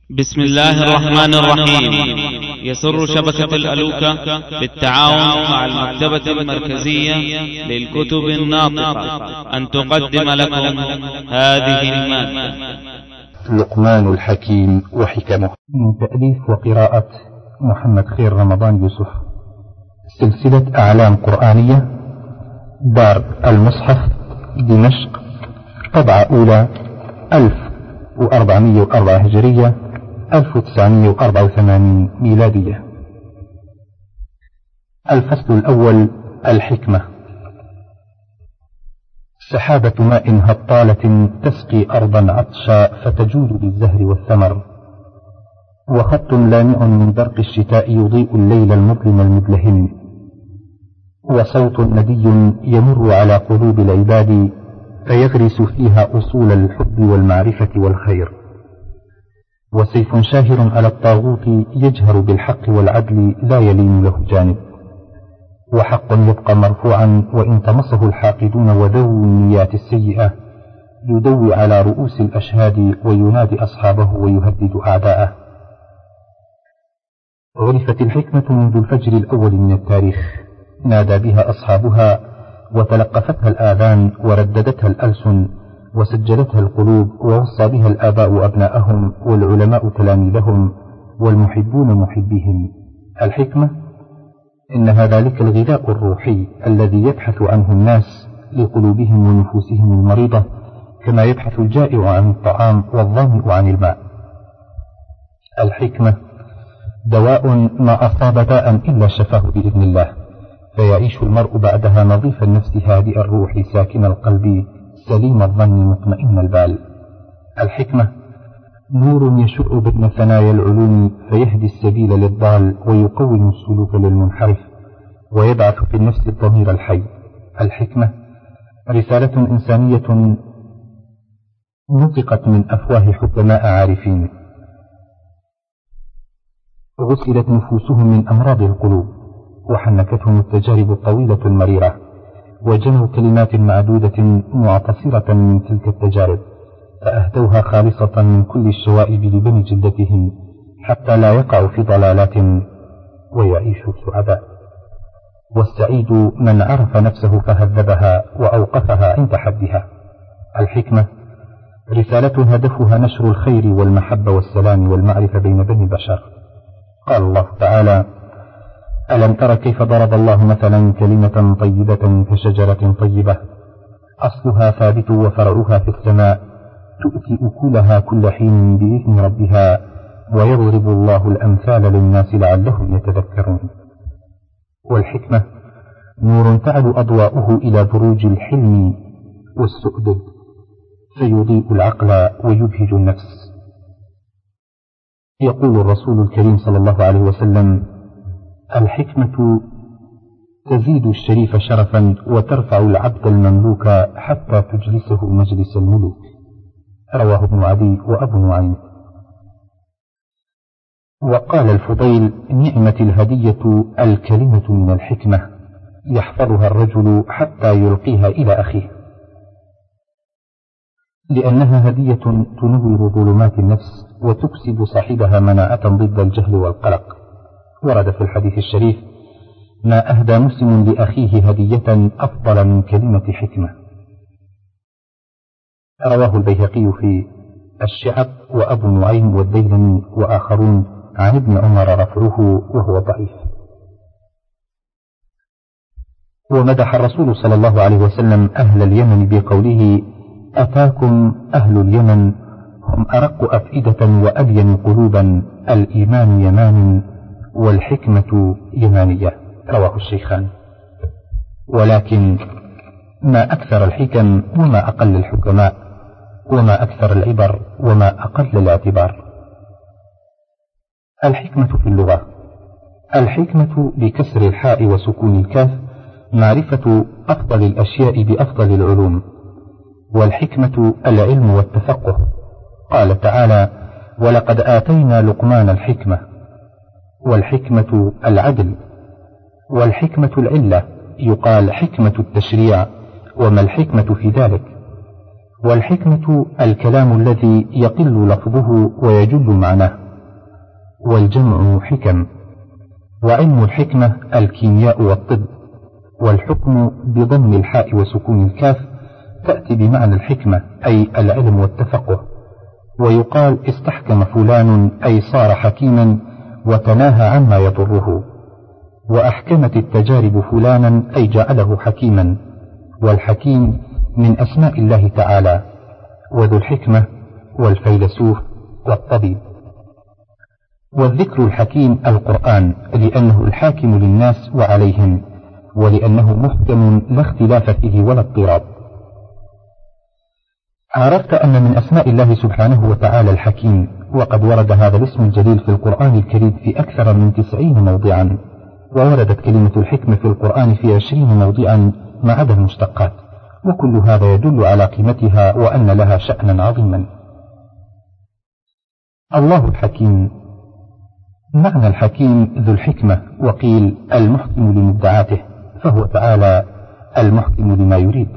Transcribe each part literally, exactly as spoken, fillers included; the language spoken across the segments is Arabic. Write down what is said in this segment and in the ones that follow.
بسم الله الرحمن الرحيم. يسر شبكة الألوكة بالتعاون مع المكتبة المركزية للكتب الناطقة أن تقدم لكم هذه المادة. لقمان الحكيم وحكمه، من تأليف وقراءة محمد خير رمضان يوسف، سلسلة أعلام قرآنية، دار المصحف، دمشق، طبعة أولى ألف وأربعمائة وأربعة هجرية، ألف وتسعمائة وأربعة وثمانين ميلادية. الفصل الأول: الحكمة. سحابة ماء هطالة تسقي أرضا عطشا فتجود بالزهر والثمر، وخط لامع من برق الشتاء يضيء الليل المظلم المدلهم، وصوت ندي يمر على قلوب العباد فيغرس فيها أصول الحب والمعرفة والخير، وسيف شاهر على الطاغوت يجهر بالحق والعدل لا يلين له جانب، وحق يبقى مرفوعا وإن طمسه الحاقدون وذو النيات السيئة، يدوي على رؤوس الأشهاد وينادي أصحابه ويهدد أعداءه. عرفت الحكمة منذ الفجر الأول من التاريخ، نادى بها أصحابها وتلقفتها الآذان ورددتها الألسن وسجلتها القلوب، ووصى بها الآباء أبناءهم والعلماء تلاميذهم والمحبون محبيهم. الحكمة إنها ذلك الغذاء الروحي الذي يبحث عنه الناس لقلوبهم ونفوسهم المريضة، كما يبحث الجائع عن الطعام والظامئ عن الماء. الحكمة دواء ما أصاب داء إلا شفاه بإذن الله، فيعيش المرء بعدها نظيف النفس هادئ الروح ساكن القلب سليم الظن مطمئن البال. الحكمة نور يشع بين ثنايا العلوم فيهدي السبيل للضال ويقوم السلوك للمنحرف ويبعث في النفس الضمير الحي. الحكمة رسالة إنسانية نطقت من أفواه حكماء عارفين، غسلت نفوسهم من أمراض القلوب، وحنكتهم التجارب الطويلة المريرة، وجنوا كلمات معدودة معتصرة من تلك التجارب، فأهدوها خالصة من كل الشوائب لبني جلدتهم حتى لا يقعوا في ضلالات ويعيشوا سعداء. والسعيد من عرف نفسه فهذبها وأوقفها عند حدها. الحكمة رسالة هدفها نشر الخير والمحبة والسلام والمعرفة بين بني البشر. قال الله تعالى: ألم تر كيف ضرب الله مثلا كلمة طيبة كشجرة طيبة أصلها ثابت وفرعها في السماء تؤتي أكلها كل حين بإذن ربها ويضرب الله الأمثال للناس لعلهم يتذكرون. والحكمة نور تعلو أضواؤه إلى بروج الحلم والسؤدد فيضيء العقل ويبهج النفس. يقول الرسول الكريم صلى الله عليه وسلم: الحكمة تزيد الشريف شرفا وترفع العبد المملوك حتى تجلسه مجلس الملوك. رواه ابن عدي وأبو نعيم. وقال الفضيل: نعمة الهدية الكلمة من الحكمة، يحفظها الرجل حتى يلقيها إلى أخيه، لأنها هدية تنور ظلمات النفس وتكسب صاحبها مناعة ضد الجهل والقلق. ورد في الحديث الشريف: ما أهدى مسلم لأخيه هدية أفضل من كلمة حكمة. رواه البيهقي في الشعب وأبو نعيم والديلمي وآخرون عن ابن عمر رفعه وهو ضعيف. ومدح الرسول صلى الله عليه وسلم أهل اليمن بقوله: أتاكم أهل اليمن هم أرق أفئدة وألين قلوبا، الإيمان يمان والحكمة يمانية. رواه الشيخان. ولكن ما أكثر الحكم وما أقل الحكماء، وما أكثر العبر وما أقل الاعتبار. الحكمة في اللغة: الحكمة بكسر الحاء وسكون الكاف معرفة أفضل الأشياء بأفضل العلوم، والحكمة العلم والتفقه. قال تعالى: ولقد آتينا لقمان الحكمة. والحكمة العدل، والحكمة العلة، يقال حكمة التشريع، وما الحكمة في ذلك؟ والحكمة الكلام الذي يقل لفظه ويجل معناه، والجمع حكم. وعلم الحكمة الكيمياء والطب، والحكم بضم الحاء وسكون الكاف تأتي بمعنى الحكمة أي العلم والتفقه. ويقال استحكم فلان أي صار حكيما وتناهى عما يضره. وأحكمت التجارب فلانا أي جعله حكيما. والحكيم من أسماء الله تعالى، وذو الحكمة والفيلسوف والطبيب. والذكر الحكيم القرآن لأنه الحاكم للناس وعليهم، ولأنه محكم لا اختلاف فيه ولا اضطراب. عرفت أن من أسماء الله سبحانه وتعالى الحكيم، وقد ورد هذا الاسم الجليل في القرآن الكريم في أكثر من تسعين موضعا، ووردت كلمة الحكمة في القرآن في عشرين موضعا ما عدا المشتقات، وكل هذا يدل على قيمتها وأن لها شأنا عظيما. الله الحكيم. معنى الحكيم ذو الحكمة، وقيل المحكم لمدعاته، فهو تعالى المحكم لما يريد،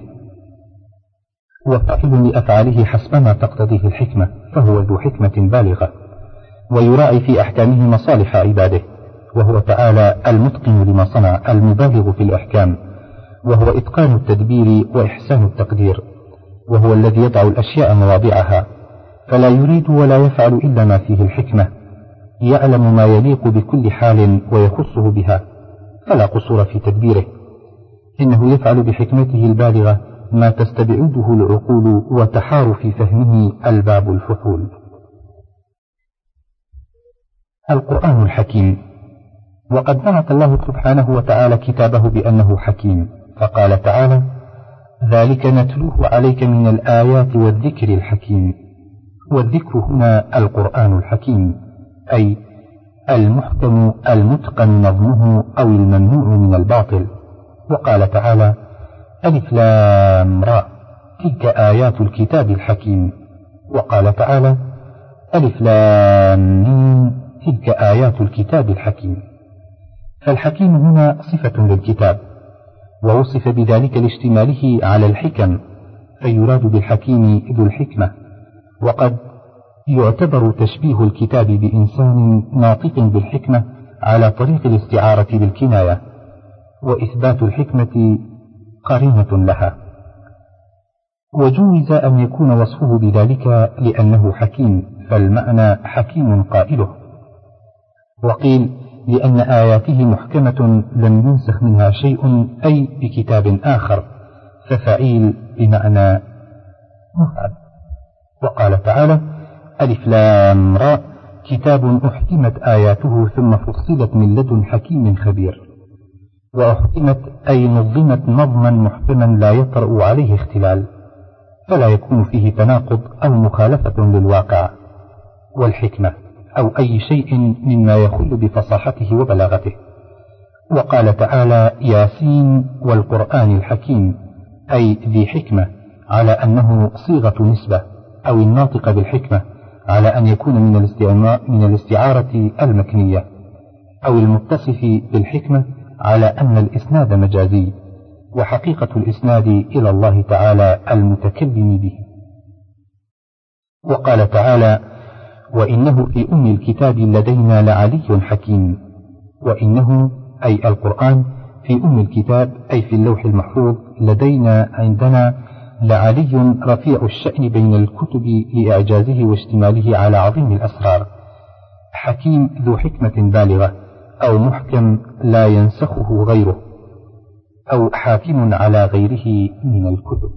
وفاعل لأفعاله حسبما تقتضيه الحكمة، فهو ذو حكمة بالغة، ويراعي في أحكامه مصالح عباده، وهو تعالى المتقن لما صنع المبالغ في الأحكام، وهو إتقان التدبير وإحسان التقدير، وهو الذي يضع الأشياء مواضعها، فلا يريد ولا يفعل إلا ما فيه الحكمة، يعلم ما يليق بكل حال ويخصه بها، فلا قصور في تدبيره، إنه يفعل بحكمته البالغة ما تستبعده العقول وتحار في فهمه الباب الفحول. القرآن الحكيم. وقد نعت الله سبحانه وتعالى كتابه بأنه حكيم، فقال تعالى: ذلك نتلوه عليك من الآيات والذكر الحكيم. والذكر هنا القرآن الحكيم، أي المحكم المتقن نظمه أو الممنوع من الباطل. وقال تعالى: ألف لام را تلك آيات الكتاب الحكيم. وقال تعالى: ألف لام ميم تلك آيات الكتاب الحكيم. فالحكيم هنا صفة للكتاب، ووصف بذلك لاشتماله على الحكم، فيراد بالحكيم ذو الحكمة. وقد يعتبر تشبيه الكتاب بإنسان ناطق بالحكمة على طريق الاستعارة بالكناية، وإثبات الحكمة قرينة لها. وجوز أن يكون وصفه بذلك لأنه حكيم، فالمعنى حكيم قائله. وقيل لأن آياته محكمة لم ينسخ منها شيء، أي بكتاب آخر، ففعيل بمعنى مفعل. وقال تعالى: ألف لام را كتاب أحكمت آياته ثم فصلت من لدن حكيم خبير. وأحكمت أي نظمت نظما محكما لا يطرأ عليه اختلال، فلا يكون فيه تناقض أو مخالفة للواقع. والحكمة أو أي شيء مما يخل بفصاحته وبلاغته. وقال تعالى: ياسين والقرآن الحكيم، أي ذي حكمة، على أنه صيغة نسبة، أو الناطق بالحكمة على أن يكون من الاستعارة المكنية، أو المتصف بالحكمة على أن الإسناد مجازي، وحقيقة الإسناد إلى الله تعالى المتكلم به. وقال تعالى: وإنه في أم الكتاب لدينا لعلي حكيم. وإنه أي القرآن في أم الكتاب، أي في اللوح المحفوظ، لدينا عندنا لعلي رفيع الشأن بين الكتب لإعجازه واشتماله على عظيم الأسرار، حكيم ذو حكمة بالغة، أو محكم لا ينسخه غيره، أو حاكم على غيره من الكتب.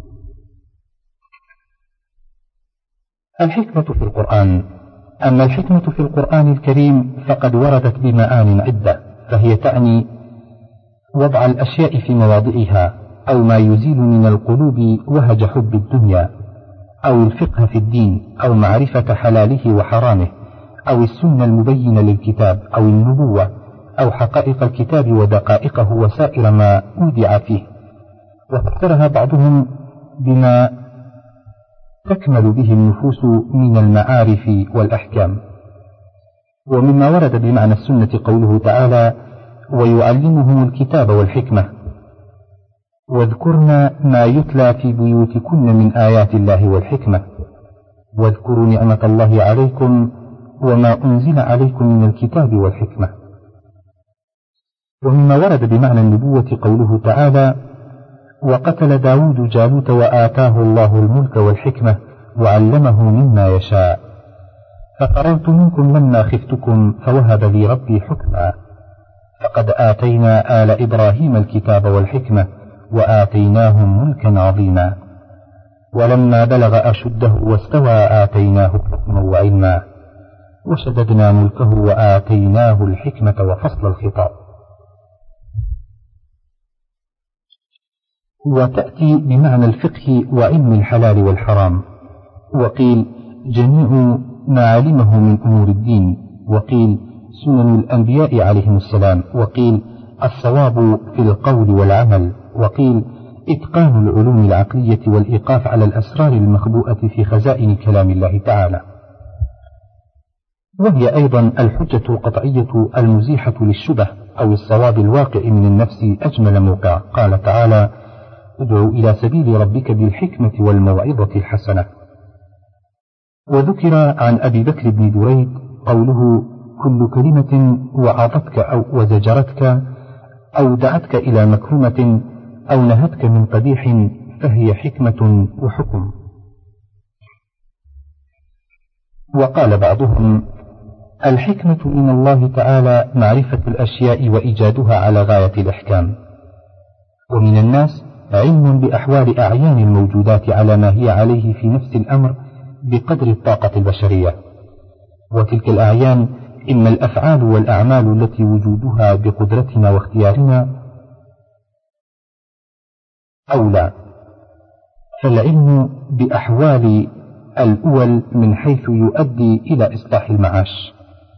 الحكمة في القرآن. أما الحكمة في القرآن الكريم فقد وردت بمعان عدة، فهي تعني وضع الأشياء في مواضعها، أو ما يزيل من القلوب وهج حب الدنيا، أو الفقه في الدين، أو معرفة حلاله وحرامه، أو السنة المبينة للكتاب، أو النبوة، أو حقائق الكتاب ودقائقه وسائر ما أودع فيه. وفسرها بعضهم بما تكمل به النفوس من المعارف والأحكام. ومما ورد بمعنى السنة قوله تعالى: ويعلمهم الكتاب والحكمة. واذكرن ما يتلى في بيوتكن من آيات الله والحكمة واذكروا نعمة الله عليكم وما أنزل عليكم من الكتاب والحكمة. ومما ورد بمعنى النبوة قوله تعالى: وقتل داود جالوت وآتاه الله الملك والحكمة وعلمه مما يشاء فقررت منكم لما خفتكم فوهب لي ربي حكما فقد آتينا آل إبراهيم الكتاب والحكمة وآتيناهم ملكا عظيما ولما بلغ أشده واستوى آتيناه حكما وعلما وشددنا ملكه وآتيناه الحكمة وفصل الخطاب. وتأتي بمعنى الفقه وعلم الحلال والحرام، وقيل جميع ما علمه من أمور الدين، وقيل سنن الأنبياء عليهم السلام، وقيل الصواب في القول والعمل، وقيل إتقان العلوم العقلية والإيقاف على الأسرار المخبوءة في خزائن كلام الله تعالى. وهي أيضا الحجة القطعية المزيحة للشبه أو الصواب الواقع من النفس أجمل موقع. قال تعالى: ادع إلى سبيل ربك بالحكمة والموعظة الحسنة. وذكر عن أبي بكر بن دريد قوله: كل كلمة وعظتك أو وزجرتك أو دعتك إلى مكرمة أو نهتك من قبيح فهي حكمة وحكم. وقال بعضهم: الحكمة من الله تعالى معرفة الأشياء وإيجادها على غاية الإحكام. ومن الناس علم بأحوال أعيان الموجودات على ما هي عليه في نفس الأمر بقدر الطاقة البشرية، وتلك الأعيان إما الأفعال والأعمال التي وجودها بقدرتنا واختيارنا أو لا، فالعلم بأحوال الأول من حيث يؤدي إلى إصلاح المعاش،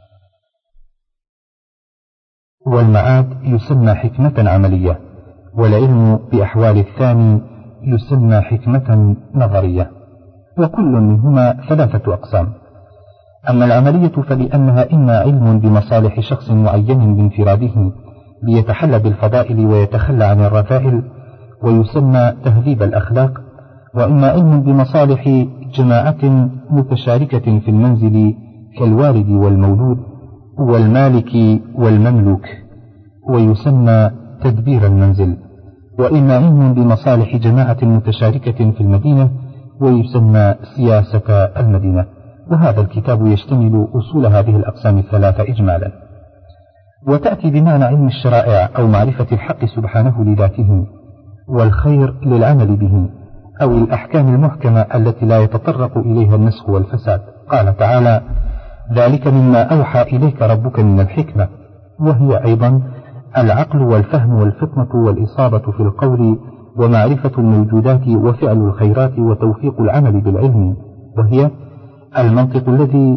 والمعاد يسمى حكمة عملية، والعلم بأحوال الثاني يسمى حكمة نظرية، وكل منهما ثلاثة أقسام. أما العملية فلأنها إما علم بمصالح شخص معين بانفراده ليتحلى بالفضائل ويتخلى عن الرذائل ويسمى تهذيب الأخلاق، وإما علم بمصالح جماعة متشاركة في المنزل كالوالد والمولود والمالك والمملوك ويسمى تدبير المنزل، وإما علم بمصالح جماعة متشاركة في المدينة ويسمى سياسة المدينة. وهذا الكتاب يشتمل أصول هذه الأقسام الثلاثة إجمالا. وتأتي بمعنى علم الشرائع أو معرفة الحق سبحانه لذاته والخير للعمل به، أو الأحكام المحكمة التي لا يتطرق إليها النسخ والفساد. قال تعالى: ذلك مما أوحى إليك ربك من الحكمة، وهي أيضا العقل والفهم والفطنة والإصابة في القول ومعرفة الموجودات وفعل الخيرات وتوفيق العمل بالعلم، وهي المنطق الذي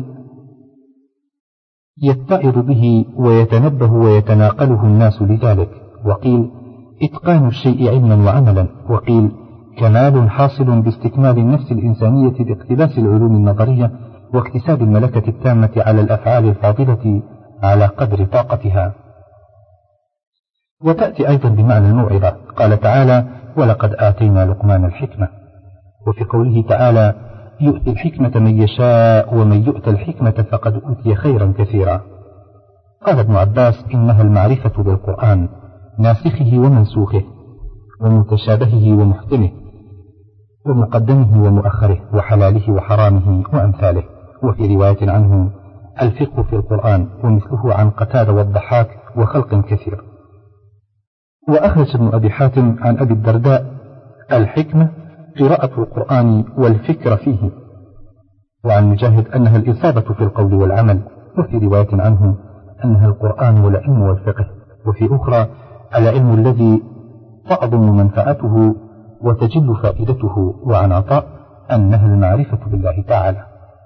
يتعظ به ويتنبه ويتناقله الناس لذلك. وقيل إتقان الشيء علما وعملا، وقيل كمال حاصل باستكمال النفس الإنسانية باقتباس العلوم النظرية واكتساب الملكة التامة على الأفعال الفاضلة على قدر طاقتها. وتأتي أيضا بمعنى الموعظة. قال تعالى: ولقد آتينا لقمان الحكمة. وفي قوله تعالى: يؤتي الحكمة من يشاء ومن يؤت الحكمة فقد أوتي خيرا كثيرا. قال ابن عباس: إنها المعرفة بالقرآن، ناسخه ومنسوخه ومتشابهه ومحكمه ومقدمه ومؤخره وحلاله وحرامه وأمثاله. وفي رواية عنه: الفقه في القرآن، ومثله عن قتادة والضحاك وخلق كثير. وأخرج ابن أبي حاتم عن أبي الدرداء: الحكمة قراءة القرآن والفكر فيه. وعن مجاهد أنها الإصابة في القول والعمل. وفي رواية عنه أنها القرآن والعلم والفقه. وفي أخرى: العلم الذي تعظم منفعته وتجل فائدته. وعن عطاء أنها المعرفة بالله تعالى.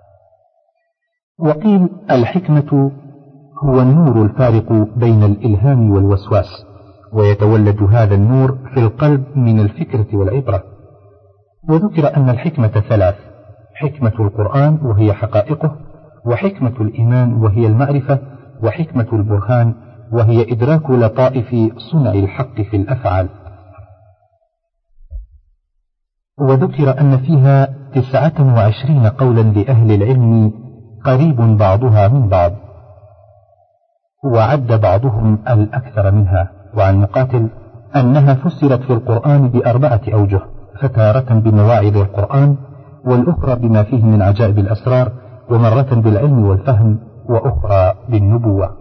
وقيل الحكمة هو النور الفارق بين الإلهام والوسواس، ويتولد هذا النور في القلب من الفكرة والعبرة. وذكر أن الحكمة ثلاث: حكمة القرآن وهي حقائقه، وحكمة الإيمان وهي المعرفة، وحكمة البرهان وهي إدراك لطائف صنع الحق في الأفعال. وذكر أن فيها تسعة وعشرين قولا لأهل العلم قريب بعضها من بعض، وعد بعضهم الأكثر منها. وعن مقاتل أنها فسرت في القرآن بأربعة أوجه، فتارة بمواعظ القرآن، والأخرى بما فيه من عجائب الأسرار، ومرة بالعلم والفهم، وأخرى بالنبوة.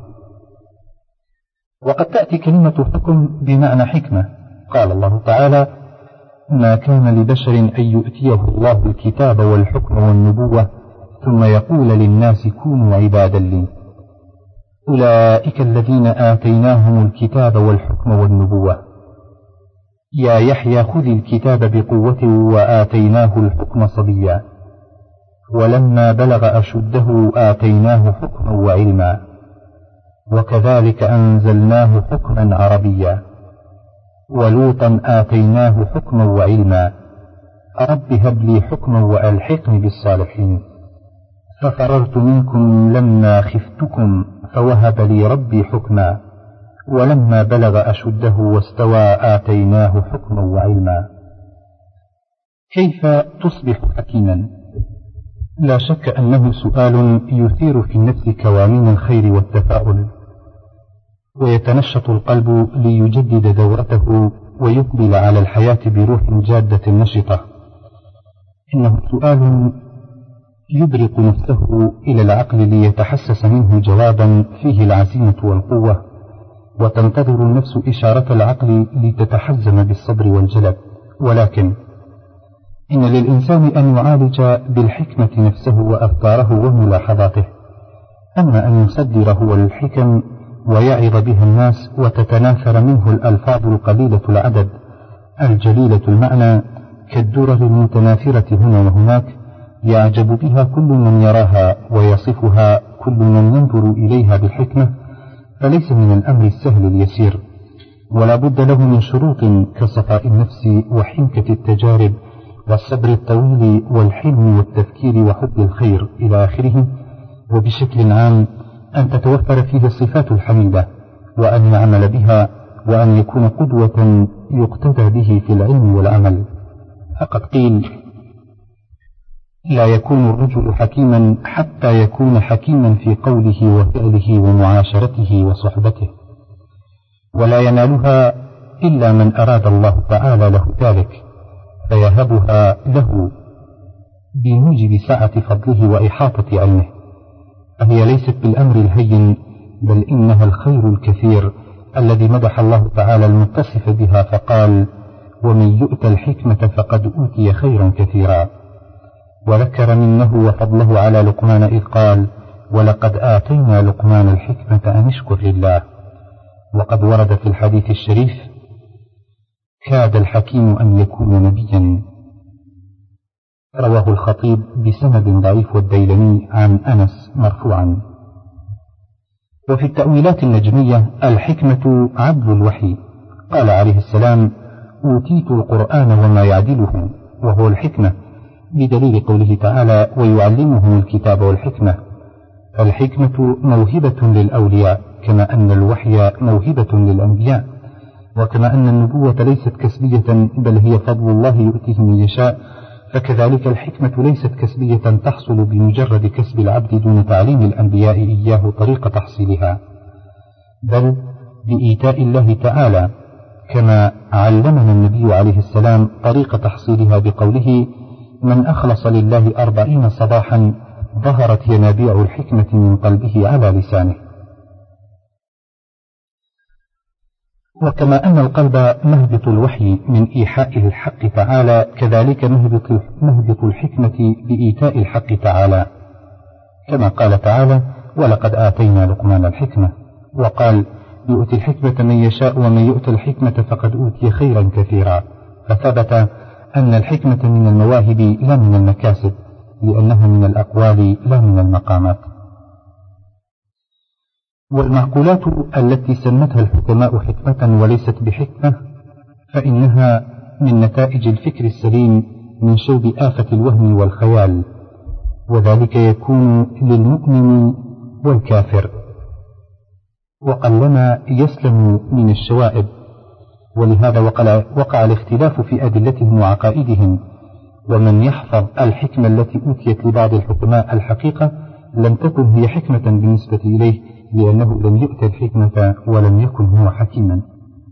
وقد تأتي كلمة حكم بمعنى حكمة. قال الله تعالى: ما كان لبشر أن يؤتيه الله الكتاب والحكم والنبوة ثم يقول للناس كونوا عبادا لي، أولئك الذين آتيناهم الكتاب والحكم والنبوة. يا يحيى خذ الكتاب بقوة وآتيناه الحكم صبيا، ولما بلغ أشده آتيناه حكما وعلما، وكذلك أنزلناه حكما عربيا. ولوطا آتيناه حكما وعلما، رب هب لي حكما وألحقني بالصالحين. ففررت منكم لما خفتكم فوهب لي ربي حكما، ولما بلغ أشده واستوى آتيناه حكما وعلما. كيف تصبح حكيما؟ لا شك أنه سؤال يثير في النفس كوامين الخير والتفاؤل، ويتنشط القلب ليجدد دورته ويقبل على الحياة بروح جادة نشطة. إنه سؤال يبرق نفسه إلى العقل ليتحسس منه جوابا فيه العزيمة والقوة، وتنتظر النفس إشارة العقل لتتحزم بالصبر والجلد. ولكن إن للإنسان أن يعالج بالحكمة نفسه وأفكاره وملاحظاته، أما أن يصدر هو الحكم ويعظ بها الناس وتتناثر منه الألفاظ القليلة العدد الجليلة المعنى كالدرر المتناثرة هنا وهناك، يعجب بها كل من يراها ويصفها كل من ينظر إليها بالحكمة، فليس من الأمر السهل اليسير، ولا بد له من شروط كصفاء النفس وحنكة التجارب والصبر الطويل والحلم والتفكير وحب الخير إلى آخره. وبشكل عام أن تتوفر فيه الصفات الحميدة، وأن يعمل بها، وأن يكون قدوة يقتدى به في العلم والعمل. فقد قيل: لا يكون الرجل حكيما حتى يكون حكيما في قوله وفعله ومعاشرته وصحبته، ولا ينالها إلا من أراد الله تعالى له ذلك، فيهبها له بموجب سعة فضله وإحاطة علمه. فهي ليست بالأمر الهين، بل إنها الخير الكثير الذي مدح الله تعالى المتصف بها فقال: ومن يؤت الحكمة فقد أوتي خيرا كثيرا. وذكر منه وفضله على لقمان إذ قال: ولقد آتينا لقمان الحكمة أن اشكر لله. وقد ورد في الحديث الشريف: كاد الحكيم أن يكون نبيا. رواه الخطيب بسند ضعيف والديلمي عن أنس مرفوعا. وفي التأويلات النجمية الحكمة عدل الوحي. قال عليه السلام: أوتيت القرآن وما يعدله، وهو الحكمة، بدليل قوله تعالى: ويعلمهم الكتاب والحكمة. فالحكمة موهبة للأولياء، كما أن الوحي موهبة للأنبياء، وكما أن النبوة ليست كسبية بل هي فضل الله يؤتيه من يشاء، فكذلك الحكمة ليست كسبية تحصل بمجرد كسب العبد دون تعليم الأنبياء إياه طريق تحصيلها، بل بإيتاء الله تعالى، كما علمنا النبي عليه السلام طريق تحصيلها بقوله: من أخلص لله أربعين صباحا ظهرت ينابيع الحكمة من قلبه على لسانه. وكما أن القلب مهبط الوحي من إيحاء الحق تعالى، كذلك مهبط, مهبط الحكمة بإيتاء الحق تعالى، كما قال تعالى: ولقد آتينا لقمان الحكمة. وقال: يؤتي الحكمة من يشاء ومن يؤت الحكمة فقد أوتي خيرا كثيرا. فثبت أن الحكمة من المواهب لا من المكاسب، لأنها من الأقوال لا من المقامات. والمعقولات التي سمتها الحكماء حكمة وليست بحكمة، فإنها من نتائج الفكر السليم من شوب آفة الوهم والخيال، وذلك يكون للمؤمن والكافر، وقلما يسلم من الشوائب. ولهذا وقع, وقع الاختلاف في أدلتهم وعقائدهم، ومن يحفظ الحكمة التي أوتيت لبعض الحكماء الحقيقة لم تكن هي حكمة بالنسبة إليه، لأنه لم يؤت الحكمة ولم يكن هو حكيما.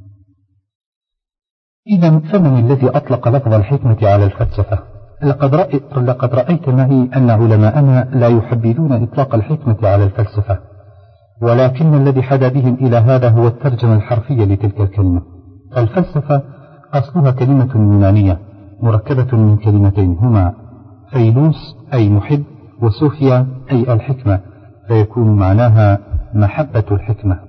إذا فمن الذي أطلق لفظ الحكمة على الفلسفة؟ لقد رأيت, لقد رأيت معي أن علماءنا لا يحبذون إطلاق الحكمة على الفلسفة، ولكن الذي حدا بهم إلى هذا هو الترجمة الحرفية لتلك الكلمة. الفلسفة أصلها كلمة يونانية مركبة من كلمتين هما فيلوس أي محب وسوفيا أي الحكمة، فيكون معناها محبة الحكمة.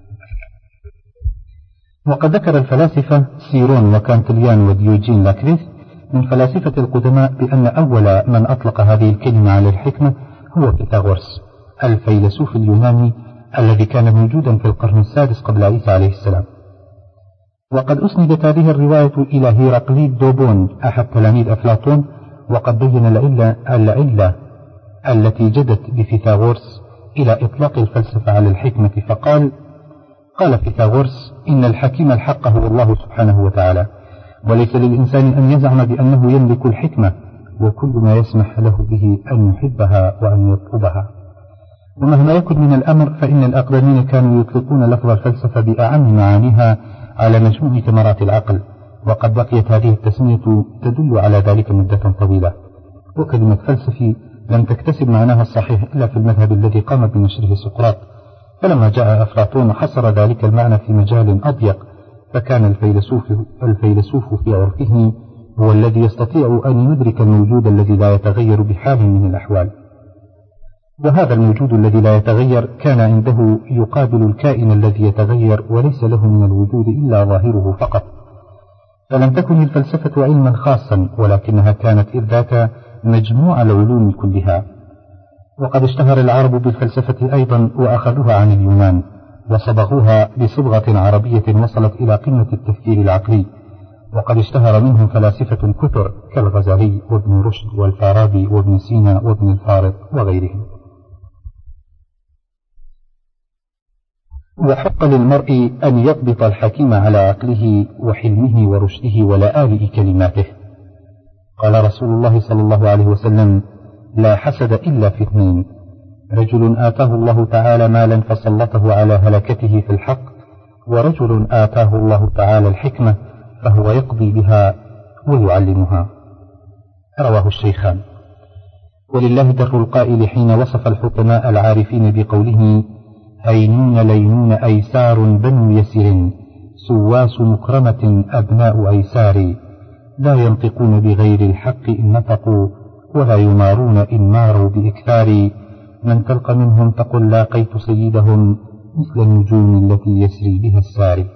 وقد ذكر الفلاسفة سيرون وكانتليان وديوجين لاكريث من فلاسفة القدماء بأن أول من أطلق هذه الكلمة على الحكمة هو فيثاغورس الفيلسوف اليوناني الذي كان موجودا في القرن السادس قبل عيسى عليه السلام. وقد أسندت هذه الرواية إلى هيراقليد دوبون أحد تلاميذ أفلاطون، وقد بين العلة, العلة التي جدت بفيثاغورس إلى إطلاق الفلسفة على الحكمة، فقال: قال فيثاغورس: إن الحكيم الحق هو الله سبحانه وتعالى، وليس للإنسان أن يزعم بأنه يملك الحكمة، وكل ما يسمح له به أن يحبها وأن يطلبها. ومهما يكن من الأمر فإن الأقدمين كانوا يطلقون لفظ الفلسفة بأعم معانيها على مجموع ثمرات العقل، وقد بقيت هذه التسمية تدل على ذلك مدة طويلة. وكلمة فلسفي لم تكتسب معناها الصحيح إلا في المذهب الذي قام بنشره سقراط، فلما جاء أفلاطون حصر ذلك المعنى في مجال أضيق، فكان الفيلسوف, الفيلسوف في عرفه هو الذي يستطيع أن يدرك الموجود الذي لا يتغير بحال من الأحوال، وهذا الموجود الذي لا يتغير كان عنده يقابل الكائن الذي يتغير وليس له من الوجود إلا ظاهره فقط. فلم تكن الفلسفة علما خاصا، ولكنها كانت إذ ذاك مجموع العلوم كلها. وقد اشتهر العرب بالفلسفة أيضا وأخذوها عن اليونان وصبغوها بصبغة عربية وصلت إلى قمة التفكير العقلي، وقد اشتهر منهم فلاسفة كثر كالغزالي وابن رشد والفارابي وابن سينا وابن الفارض وغيرهم. وحق للمرء أن يضبط الحكيم على عقله وحلمه ورشده ولآلئ كلماته. قال رسول الله صلى الله عليه وسلم: لا حسد إلا في اثنين: رجل آتاه الله تعالى مالا فسلطه على هلكته في الحق، ورجل آتاه الله تعالى الحكمة فهو يقضي بها ويعلمها. رواه الشيخان. ولله در القائل حين وصف الحكماء العارفين بقوله: هينون لينون أيسار بنو يسر، سواس مكرمة أبناء أيسار، لا ينطقون بغير الحق إن نطقوا، ولا يمارون إن ماروا بإكثار، من تلقى منهم تقل لاقيت سيدهم، مثل النجوم التي يسري بها الساري.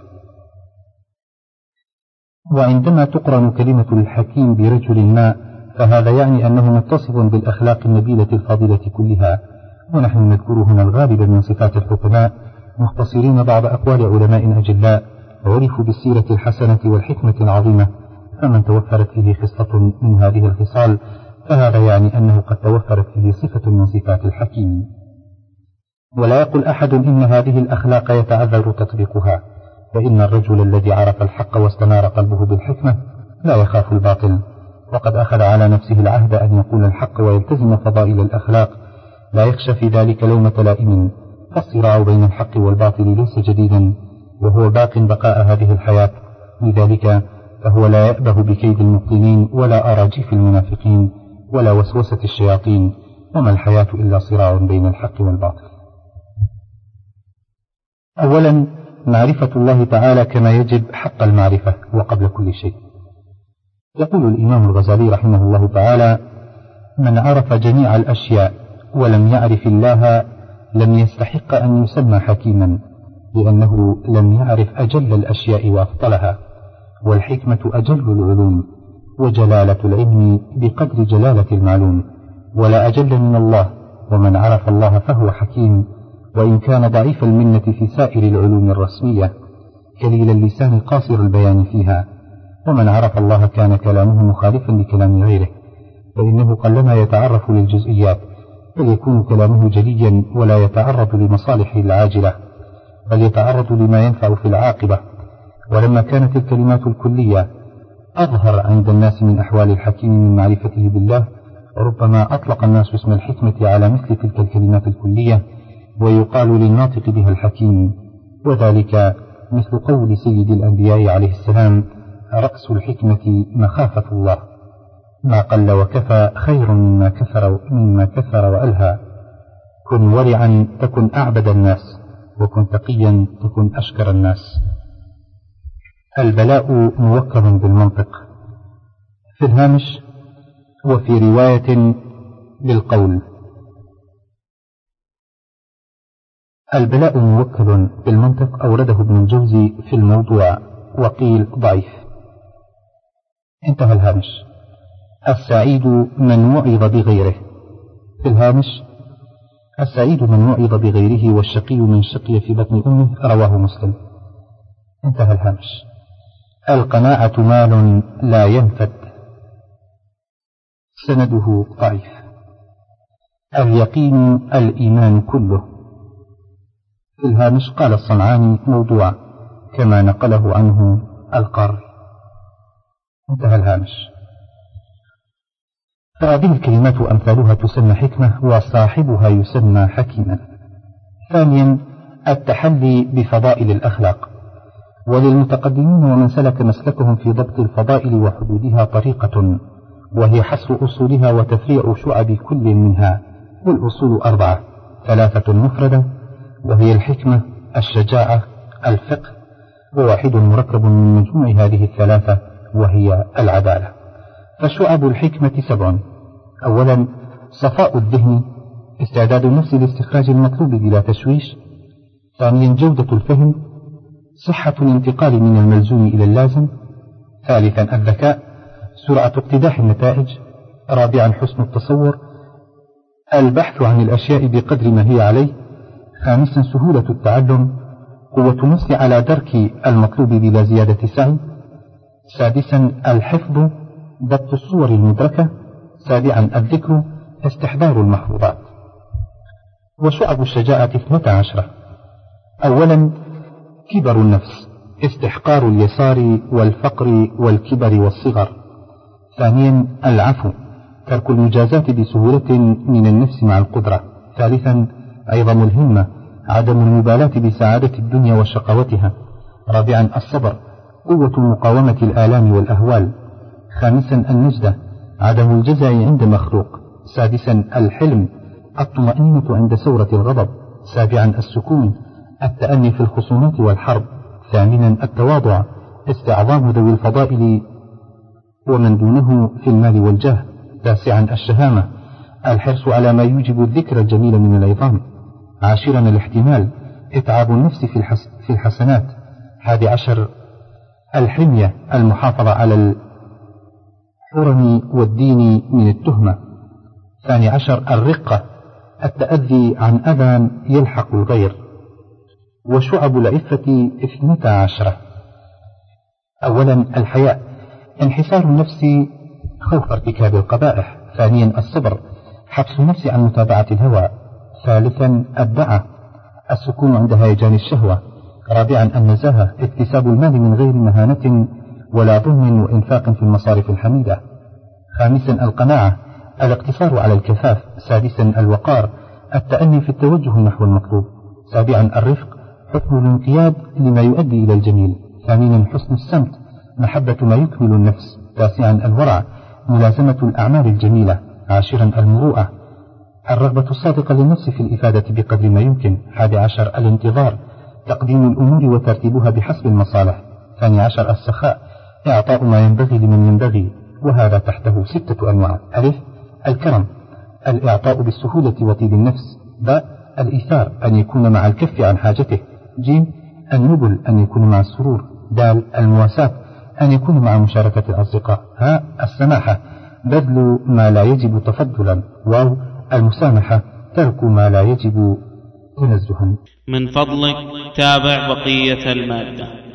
وعندما تقرن كلمة الحكيم برجل ما فهذا يعني أنه متصف بالأخلاق النبيلة الفاضلة كلها. ونحن نذكر هنا الغالب من صفات الحكماء، مختصرين بعض أقوال علماء أجلاء عرفوا بالسيرة الحسنة والحكمة العظيمة، فمن توفرت فيه خصلة من هذه الخصال فهذا يعني أنه قد توفرت فيه صفة من صفات الحكيم. ولا يقل أحد إن هذه الأخلاق يتعذر تطبيقها، فإن الرجل الذي عرف الحق واستنار قلبه بالحكمة لا يخاف الباطل، وقد أخذ على نفسه العهد أن يقول الحق ويلتزم فضائل الأخلاق، لا يخشى في ذلك لومة لائم. فالصراع بين الحق والباطل ليس جديدا، وهو باق بقاء هذه الحياة، لذلك فهو لا يأبه بكيد المبطلين ولا أراجيف المنافقين ولا وسوسة الشياطين، وما الحياة إلا صراع بين الحق والباطل. أولا، معرفة الله تعالى كما يجب حق المعرفة وقبل كل شيء. يقول الإمام الغزالي رحمه الله تعالى: من عرف جميع الأشياء ولم يعرف الله لم يستحق أن يسمى حكيما، لأنه لم يعرف أجل الأشياء وأفضلها، والحكمة أجل العلوم، وجلالة العلم بقدر جلالة المعلوم، ولا أجل من الله. ومن عرف الله فهو حكيم، وإن كان ضعيف المنة في سائر العلوم الرسمية، كليل اللسان قاصر البيان فيها. ومن عرف الله كان كلامه مخالفا لكلام غيره، فإنه قلما يتعرف للجزئيات، بل يكون كلامه جليا ولا يتعرض لمصالحه العاجلة، بل يتعرض لما ينفع في العاقبة. ولما كانت الكلمات الكلية أظهر عند الناس من أحوال الحكيم من معرفته بالله، ربما أطلق الناس اسم الحكمة على مثل تلك الكلمات الكلية، ويقال للناطق بها الحكيم، وذلك مثل قول سيد الأنبياء عليه السلام: رأس الحكمة مخافة الله، ما قل وكفى خير مما كثر مما كثر وألهى. كن ورعا تكن أعبد الناس، وكن تقيا تكن أشكر الناس. البلاء موكل بالمنطق في الهامش، وفي رواية بالقول. البلاء موكل بالمنطق أورده ابن الجوزي في الموضوع، وقيل ضعيف. انتهى الهامش. السعيد من وعظ بغيره. في الهامش: السعيد من وعظ بغيره، والشقي من شقي في بطن أمه، رواه مسلم. انتهى الهامش. القناعة مال لا ينفد. سنده ضعيف. اليقين الإيمان كله. في الهامش قال الصنعاني موضوع، كما نقله عنه القاري. انتهى الهامش. فهذه الكلمات أمثالها تسمى حكمة، وصاحبها يسمى حكيما. ثانيا، التحلي بفضائل الأخلاق. وللمتقدمين ومن سلك مسلكهم في ضبط الفضائل وحدودها طريقة، وهي حصر أصولها وتفريع شعب كل منها. والأصول أربعة: ثلاثة مفردة، وهي الحكمة، الشجاعة، الفقه، وواحد مركب من مجموع هذه الثلاثة وهي العدالة. فشعب الحكمة سبع: أولا، صفاء الذهن، استعداد النفس لاستخراج المطلوب بلا تشويش. ثانيا، جودة الفهم، صحة الانتقال من الملزوم إلى اللازم. ثالثا، الذكاء، سرعة اقتداح النتائج. رابعا، حسن التصور، البحث عن الأشياء بقدر ما هي عليه. خامسا، سهولة التعلم، قوة النفس على درك المطلوب بلا زيادة سعي. سادسا، الحفظ، ضبط الصور المدركة. سابعا، الذكر، استحضار المحفوظات. وشعب الشجاعة اثنتا عشرة: أولا، كبر النفس، استحقار اليسار والفقر والكبر والصغر. ثانيا، العفو، ترك المجازات بسهولة من النفس مع القدرة. ثالثا، عظم الهمة، عدم المبالاة بسعادة الدنيا وشقوتها. رابعا، الصبر، قوة مقاومة الآلام والأهوال. خامسا، النجدة، عدم الجزع عند مخلوق. سادسا، الحلم، الطمأنينة عند سورة الغضب. سابعا، السكون، التأني في الخصومات والحرب. ثامنا، التواضع، استعظام ذوي الفضائل ومن دونه في المال والجاه. تاسعا، الشهامة، الحرص على ما يوجب الذكر الجميل من العظام. عاشرا، الاحتمال، إتعاب النفس في, الحس في الحسنات. حادي عشر، الحمية، المحافظة على الحرم والدين من التهمة. ثاني عشر، الرقة، التأذي عن أذى يلحق الغير. وشعب العفة اثنتا عشرة: أولا، الحياء، انحسار النفس خوف ارتكاب القبائح. ثانيا، الصبر، حبس النفس عن متابعة الهوى. ثالثا، الدعة، السكون عند هيجان الشهوة. رابعا، النزاهة، اكتساب المال من غير مهانة ولا ظلم وإنفاق في المصارف الحميدة. خامسا، القناعة، الاقتصار على الكفاف. سادسا، الوقار، التأني في التوجه نحو المطلوب. سابعا، الرفق، حسن الانقياد لما يؤدي إلى الجميل. ثامنا، حسن السمت، محبة ما يكمل النفس. تاسعا، الورع، ملازمة الأعمال الجميلة. عاشرا، المروءة، الرغبة الصادقة للنفس في الإفادة بقدر ما يمكن. حادي عشر، الانتظار، تقديم الأمور وترتيبها بحسب المصالح. ثاني عشر، السخاء، إعطاء ما ينبغي لمن ينبغي، وهذا تحته ستة أنواع. ألف، الكرم، الإعطاء بالسهولة وطيب النفس. باء، الإيثار، أن يكون مع الكف عن حاجته. جيم، النبل، أن يكون مع السرور. دال، المواساة، أن يكون مع مشاركة الأصدقاء. هاء، السماحة، بذل ما لا يجب تفضلا. واو، المسامحة، ترك ما لا يجب تنزها. من فضلك تابع بقية المادة.